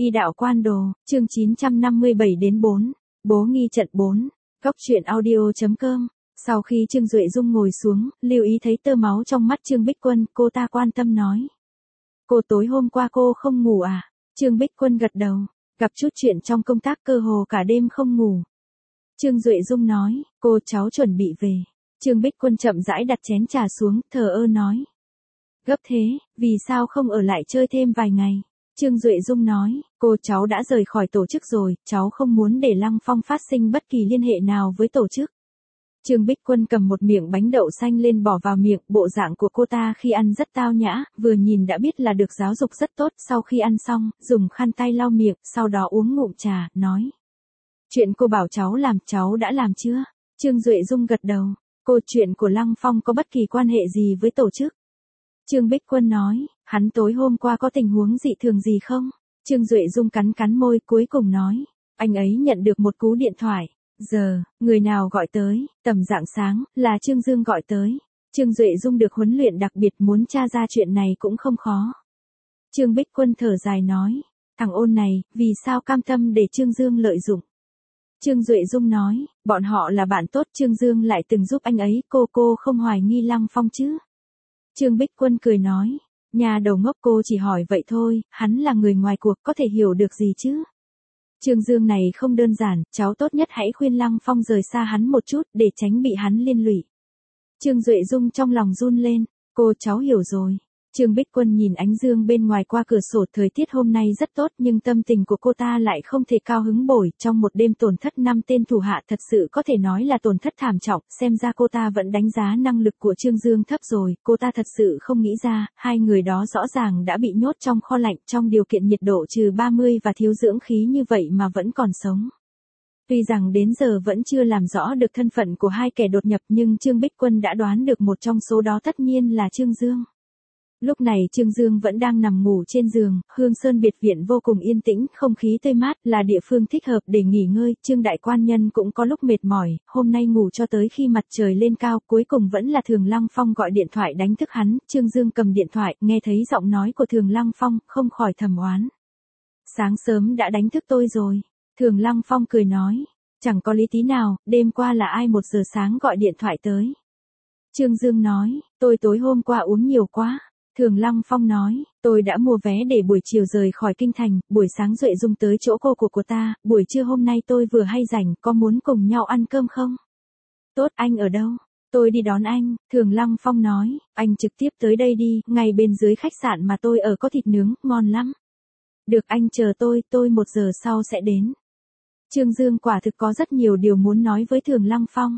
Y đạo quan đồ, chương 957-4, bố nghi trận 4, góc truyện audio.com. Sau khi Trương Duệ Dung ngồi xuống, lưu ý thấy tơ máu trong mắt Trương Bích Quân, cô ta quan tâm nói. Cô tối hôm qua cô không ngủ à? Trương Bích Quân gật đầu, gặp chút chuyện trong công tác cơ hồ cả đêm không ngủ. Trương Duệ Dung nói, cô cháu chuẩn bị về. Trương Bích Quân chậm rãi đặt chén trà xuống, thờ ơ nói. Gấp thế, vì sao không ở lại chơi thêm vài ngày? Trương Duệ Dung nói, cô cháu đã rời khỏi tổ chức rồi, cháu không muốn để Lăng Phong phát sinh bất kỳ liên hệ nào với tổ chức. Trương Bích Quân cầm một miệng bánh đậu xanh lên bỏ vào miệng, bộ dạng của cô ta khi ăn rất tao nhã, vừa nhìn đã biết là được giáo dục rất tốt. Sau khi ăn xong, dùng khăn tay lau miệng, sau đó uống ngụm trà, nói. Chuyện cô bảo cháu làm, cháu đã làm chưa? Trương Duệ Dung gật đầu, cô chuyện của Lăng Phong có bất kỳ quan hệ gì với tổ chức? Trương Bích Quân nói, hắn tối hôm qua có tình huống dị thường gì không? Trương Duệ Dung cắn cắn môi cuối cùng nói, anh ấy nhận được một cú điện thoại. Giờ, người nào gọi tới, tầm rạng sáng, là Trương Dương gọi tới. Trương Duệ Dung được huấn luyện đặc biệt, muốn tra ra chuyện này cũng không khó. Trương Bích Quân thở dài nói, thằng ôn này, vì sao cam tâm để Trương Dương lợi dụng? Trương Duệ Dung nói, bọn họ là bạn tốt, Trương Dương lại từng giúp anh ấy, cô không hoài nghi Lăng Phong chứ? Trương Bích Quân cười nói, nhà đầu ngốc, cô chỉ hỏi vậy thôi, hắn là người ngoài cuộc có thể hiểu được gì chứ? Trương Dương này không đơn giản, cháu tốt nhất hãy khuyên Lăng Phong rời xa hắn một chút, để tránh bị hắn liên lụy. Trương Duệ Dung trong lòng run lên, cô cháu hiểu rồi. Trương Bích Quân nhìn ánh dương bên ngoài qua cửa sổ, thời tiết hôm nay rất tốt nhưng tâm tình của cô ta lại không thể cao hứng nổi. Trong một đêm tổn thất 5 tên thủ hạ thật sự có thể nói là tổn thất thảm trọng, xem ra cô ta vẫn đánh giá năng lực của Trương Dương thấp rồi. Cô ta thật sự không nghĩ ra, hai người đó rõ ràng đã bị nhốt trong kho lạnh trong điều kiện nhiệt độ trừ 30 và thiếu dưỡng khí như vậy mà vẫn còn sống. Tuy rằng đến giờ vẫn chưa làm rõ được thân phận của hai kẻ đột nhập nhưng Trương Bích Quân đã đoán được một trong số đó tất nhiên là Trương Dương. Lúc này Trương Dương vẫn đang nằm ngủ trên giường, Hương Sơn biệt viện vô cùng yên tĩnh, không khí tươi mát, là địa phương thích hợp để nghỉ ngơi. Trương đại quan nhân cũng có lúc mệt mỏi, hôm nay ngủ cho tới khi mặt trời lên cao, cuối cùng vẫn là Thường Lăng Phong gọi điện thoại đánh thức hắn. Trương Dương cầm điện thoại, nghe thấy giọng nói của Thường Lăng Phong, không khỏi thầm oán. Sáng sớm đã đánh thức tôi rồi. Thường Lăng Phong cười nói, chẳng có lý tí nào, đêm qua là ai 1 giờ sáng gọi điện thoại tới? Trương Dương nói, tôi tối hôm qua uống nhiều quá. Thường Lăng Phong nói, tôi đã mua vé để buổi chiều rời khỏi kinh thành, buổi sáng Duệ Dung tới chỗ cô ta, buổi trưa hôm nay tôi vừa hay rảnh, có muốn cùng nhau ăn cơm không? Tốt, anh ở đâu? Tôi đi đón anh. Thường Lăng Phong nói, anh trực tiếp tới đây đi, ngay bên dưới khách sạn mà tôi ở có thịt nướng, ngon lắm. Được, anh chờ tôi 1 giờ sau sẽ đến. Trương Dương quả thực có rất nhiều điều muốn nói với Thường Lăng Phong.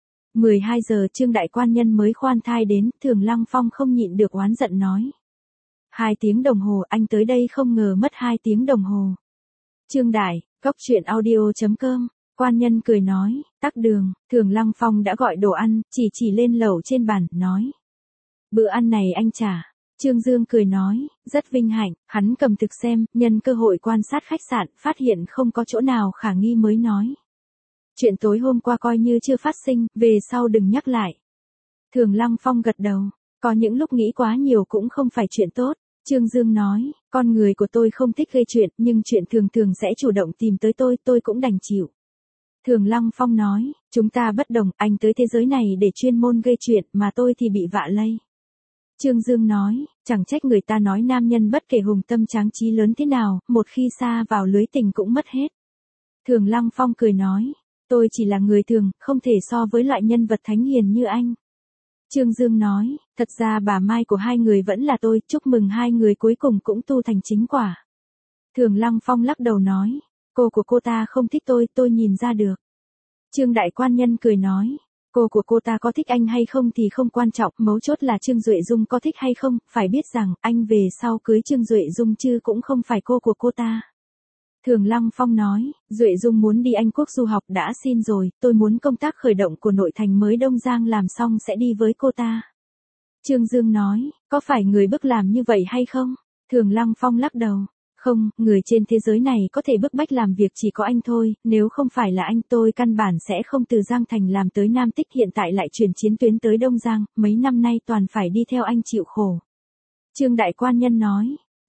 12 giờ Trương đại quan nhân mới khoan thai đến, Thường Lăng Phong không nhịn được oán giận nói. 2 tiếng đồng hồ, anh tới đây không ngờ mất 2 tiếng đồng hồ. Trương đại, góc truyện audio.com, quan nhân cười nói, tắc đường. Thường Lăng Phong đã gọi đồ ăn, chỉ lên lẩu trên bàn, nói. Bữa ăn này anh trả. Trương Dương cười nói, rất vinh hạnh, hắn cầm thực xem, nhân cơ hội quan sát khách sạn, phát hiện không có chỗ nào khả nghi mới nói. Chuyện tối hôm qua coi như chưa phát sinh, về sau đừng nhắc lại. Thường Lăng Phong gật đầu, có những lúc nghĩ quá nhiều cũng không phải chuyện tốt. Trương Dương nói, con người của tôi không thích gây chuyện, nhưng chuyện thường sẽ chủ động tìm tới tôi cũng đành chịu. Thường Lăng Phong nói, chúng ta bất đồng, anh tới thế giới này để chuyên môn gây chuyện, mà tôi thì bị vạ lây. Trương Dương nói, chẳng trách người ta nói nam nhân bất kể hùng tâm tráng trí lớn thế nào, một khi sa vào lưới tình cũng mất hết. Thường Lăng Phong cười nói, tôi chỉ là người thường, không thể so với loại nhân vật thánh hiền như anh. Trương Dương nói, thật ra bà Mai của hai người vẫn là tôi, chúc mừng hai người cuối cùng cũng tu thành chính quả. Thường Lăng Phong lắc đầu nói, cô của cô ta không thích tôi nhìn ra được. Trương đại quan nhân cười nói, cô của cô ta có thích anh hay không thì không quan trọng, mấu chốt là Trương Duệ Dung có thích hay không, phải biết rằng, anh về sau cưới Trương Duệ Dung chứ cũng không phải cô của cô ta. Thường Lăng Phong nói, Duệ Dung muốn đi Anh Quốc du học đã xin rồi, tôi muốn công tác khởi động của nội thành mới Đông Giang làm xong sẽ đi với cô ta. Trương Dương nói, có phải người bức làm như vậy hay không? Thường Lăng Phong lắc đầu, không, người trên thế giới này có thể bức bách làm việc chỉ có anh thôi, nếu không phải là anh tôi căn bản sẽ không từ Giang Thành làm tới Nam Tích, hiện tại lại chuyển chiến tuyến tới Đông Giang, mấy năm nay toàn phải đi theo anh chịu khổ. Trương đại quan nhân nói,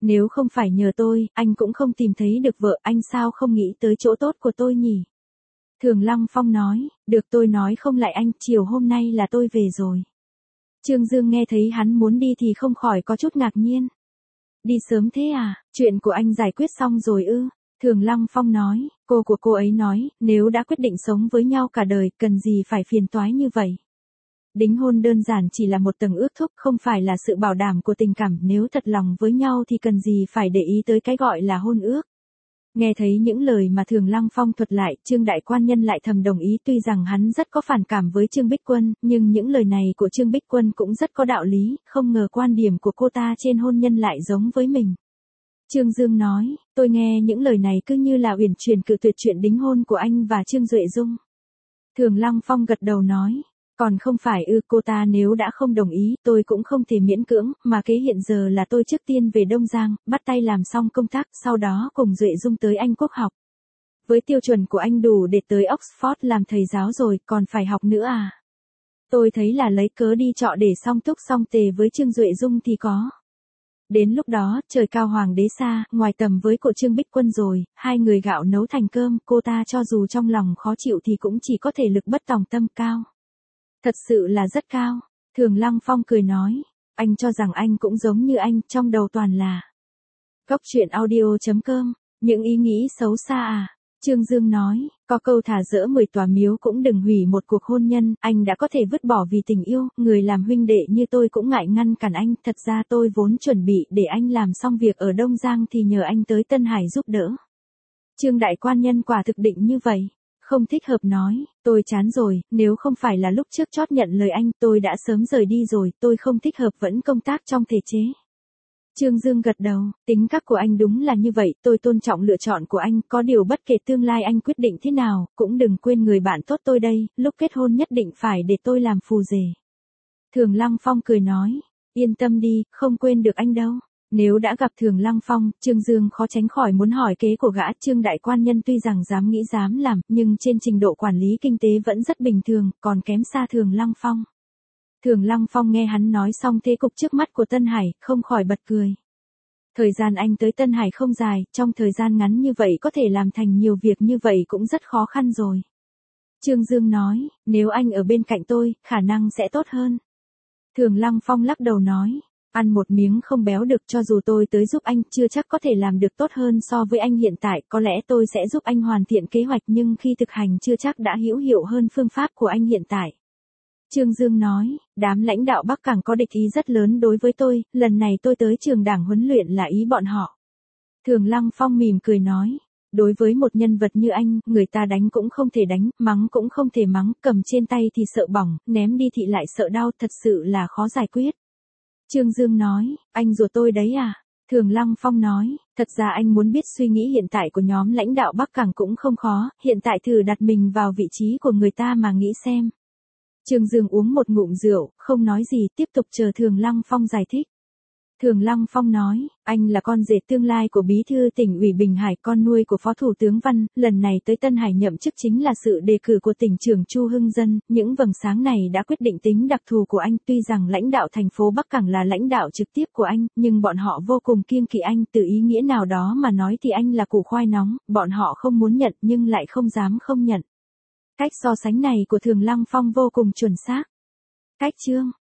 Nếu không phải nhờ tôi, anh cũng không tìm thấy được vợ, anh sao không nghĩ tới chỗ tốt của tôi nhỉ? Thường Lăng Phong nói, được tôi nói không lại anh, chiều hôm nay là tôi về rồi. Trương Dương nghe thấy hắn muốn đi thì không khỏi có chút ngạc nhiên. Đi sớm thế à, chuyện của anh giải quyết xong rồi ư? Thường Lăng Phong nói, cô của cô ấy nói, nếu đã quyết định sống với nhau cả đời, cần gì phải phiền toái như vậy. Đính hôn đơn giản chỉ là một tầng ước thúc, không phải là sự bảo đảm của tình cảm, nếu thật lòng với nhau thì cần gì phải để ý tới cái gọi là hôn ước. Nghe thấy những lời mà Thường Lăng Phong thuật lại, Trương Đại Quan Nhân lại thầm đồng ý, tuy rằng hắn rất có phản cảm với Trương Bích Quân, nhưng những lời này của Trương Bích Quân cũng rất có đạo lý, không ngờ quan điểm của cô ta trên hôn nhân lại giống với mình. Trương Dương nói, tôi nghe những lời này cứ như là uyển chuyển cự tuyệt chuyện đính hôn của anh và Trương Duệ Dung. Thường Lăng Phong gật đầu nói, còn không phải ư, cô ta nếu đã không đồng ý, tôi cũng không thể miễn cưỡng, mà kế hiện giờ là tôi trước tiên về Đông Giang, bắt tay làm xong công tác, sau đó cùng Duệ Dung tới Anh Quốc học. Với tiêu chuẩn của anh đủ để tới Oxford làm thầy giáo rồi, còn phải học nữa à? Tôi thấy là lấy cớ đi trọ để song túc song tề với Trương Duệ Dung thì có. Đến lúc đó, trời cao hoàng đế xa, ngoài tầm với của Trương Bích Quân rồi, hai người gạo nấu thành cơm, cô ta cho dù trong lòng khó chịu thì cũng chỉ có thể lực bất tòng tâm cao. Thật sự là rất cao. Thường Lăng Phong cười nói, anh cho rằng anh cũng giống như anh, trong đầu toàn là Cóc truyện audio.com, những ý nghĩ xấu xa à? Trương Dương nói, có câu thả dỡ 10 tòa miếu cũng đừng hủy một cuộc hôn nhân, anh đã có thể vứt bỏ vì tình yêu, người làm huynh đệ như tôi cũng ngại ngăn cản anh, thật ra tôi vốn chuẩn bị để anh làm xong việc ở Đông Giang thì nhờ anh tới Tân Hải giúp đỡ. Trương Đại Quan Nhân quả thực định như vậy. Không thích hợp nói, tôi chán rồi, nếu không phải là lúc trước chót nhận lời anh, tôi đã sớm rời đi rồi, tôi không thích hợp vẫn công tác trong thể chế. Trương Dương gật đầu, tính cách của anh đúng là như vậy, tôi tôn trọng lựa chọn của anh, có điều bất kể tương lai anh quyết định thế nào, cũng đừng quên người bạn tốt tôi đây, lúc kết hôn nhất định phải để tôi làm phù rể. Thường Lăng Phong cười nói, yên tâm đi, không quên được anh đâu. Nếu đã gặp Thường Lăng Phong, Trương Dương khó tránh khỏi muốn hỏi kế của gã. Trương Đại Quan Nhân tuy rằng dám nghĩ dám làm, nhưng trên trình độ quản lý kinh tế vẫn rất bình thường, còn kém xa Thường Lăng Phong. Thường Lăng Phong nghe hắn nói xong thế cục trước mắt của Tân Hải, không khỏi bật cười. Thời gian anh tới Tân Hải không dài, trong thời gian ngắn như vậy có thể làm thành nhiều việc như vậy cũng rất khó khăn rồi. Trương Dương nói, nếu anh ở bên cạnh tôi, khả năng sẽ tốt hơn. Thường Lăng Phong lắc đầu nói, ăn một miếng không béo được, cho dù tôi tới giúp anh, chưa chắc có thể làm được tốt hơn so với anh hiện tại, có lẽ tôi sẽ giúp anh hoàn thiện kế hoạch nhưng khi thực hành chưa chắc đã hữu hiệu hơn phương pháp của anh hiện tại. Trương Dương nói, đám lãnh đạo Bắc Cảng có địch ý rất lớn đối với tôi, lần này tôi tới trường đảng huấn luyện là ý bọn họ. Thường Lăng Phong mỉm cười nói, đối với một nhân vật như anh, người ta đánh cũng không thể đánh, mắng cũng không thể mắng, cầm trên tay thì sợ bỏng, ném đi thì lại sợ đau, thật sự là khó giải quyết. Trương Dương nói, anh ruột tôi đấy à? Thường Lăng Phong nói, thật ra anh muốn biết suy nghĩ hiện tại của nhóm lãnh đạo Bắc Cảng cũng không khó, hiện tại thử đặt mình vào vị trí của người ta mà nghĩ xem. Trương Dương uống một ngụm rượu, không nói gì, tiếp tục chờ Thường Lăng Phong giải thích. Thường Lăng Phong nói, anh là con rể tương lai của bí thư tỉnh ủy Bình Hải, con nuôi của Phó Thủ tướng Văn, lần này tới Tân Hải nhậm chức chính là sự đề cử của tỉnh trưởng Chu Hưng Dân, những vầng sáng này đã quyết định tính đặc thù của anh, tuy rằng lãnh đạo thành phố Bắc Cảng là lãnh đạo trực tiếp của anh, nhưng bọn họ vô cùng kiêng kỵ anh, từ ý nghĩa nào đó mà nói thì anh là củ khoai nóng, bọn họ không muốn nhận nhưng lại không dám không nhận. Cách so sánh này của Thường Lăng Phong vô cùng chuẩn xác. Cách chương